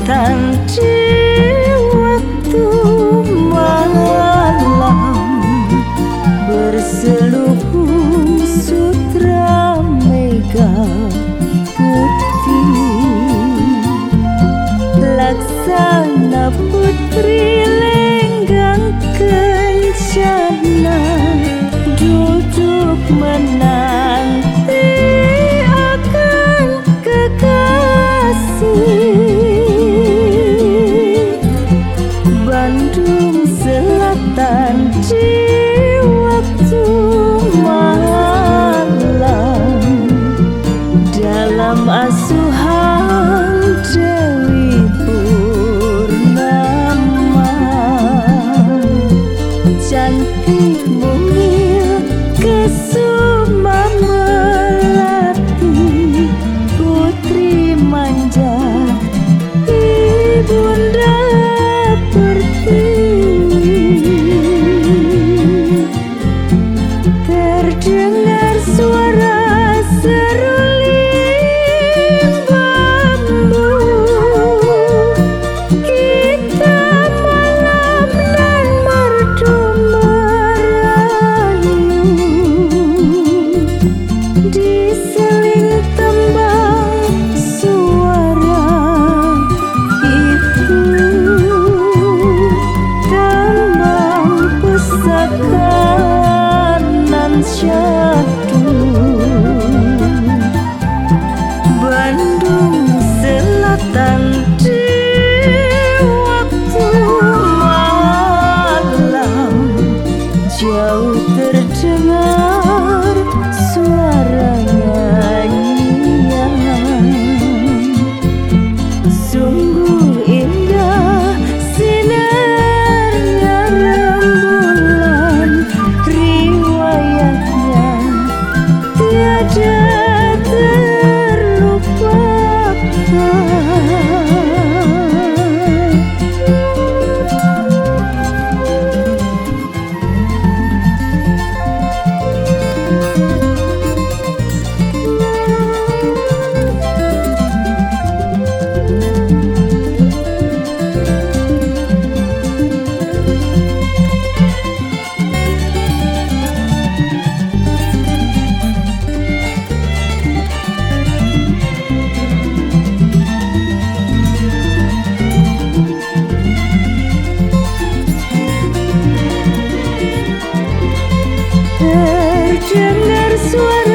selatan di waktu malam, berselubung sutra mega putih, laksana putri lenggang kencana, duduk menanti akan kekasih. Bandung Selatan di waktu malam, dalam asuhan Dewi Purnama, cantik mungil kesuma melati, putri manja ibunda pertiwi. Terdengar suara seruling bambu, kita malam dan merdu merayu, diseling tembang suara ibu, tembang pusaka nan syahdu. Bandung Selatan di waktu malam, jauh terdengar suara nyanyian. Sungguh indah sinarnya rembulan, riwayatnya tiada terlupakan. Terdengar suara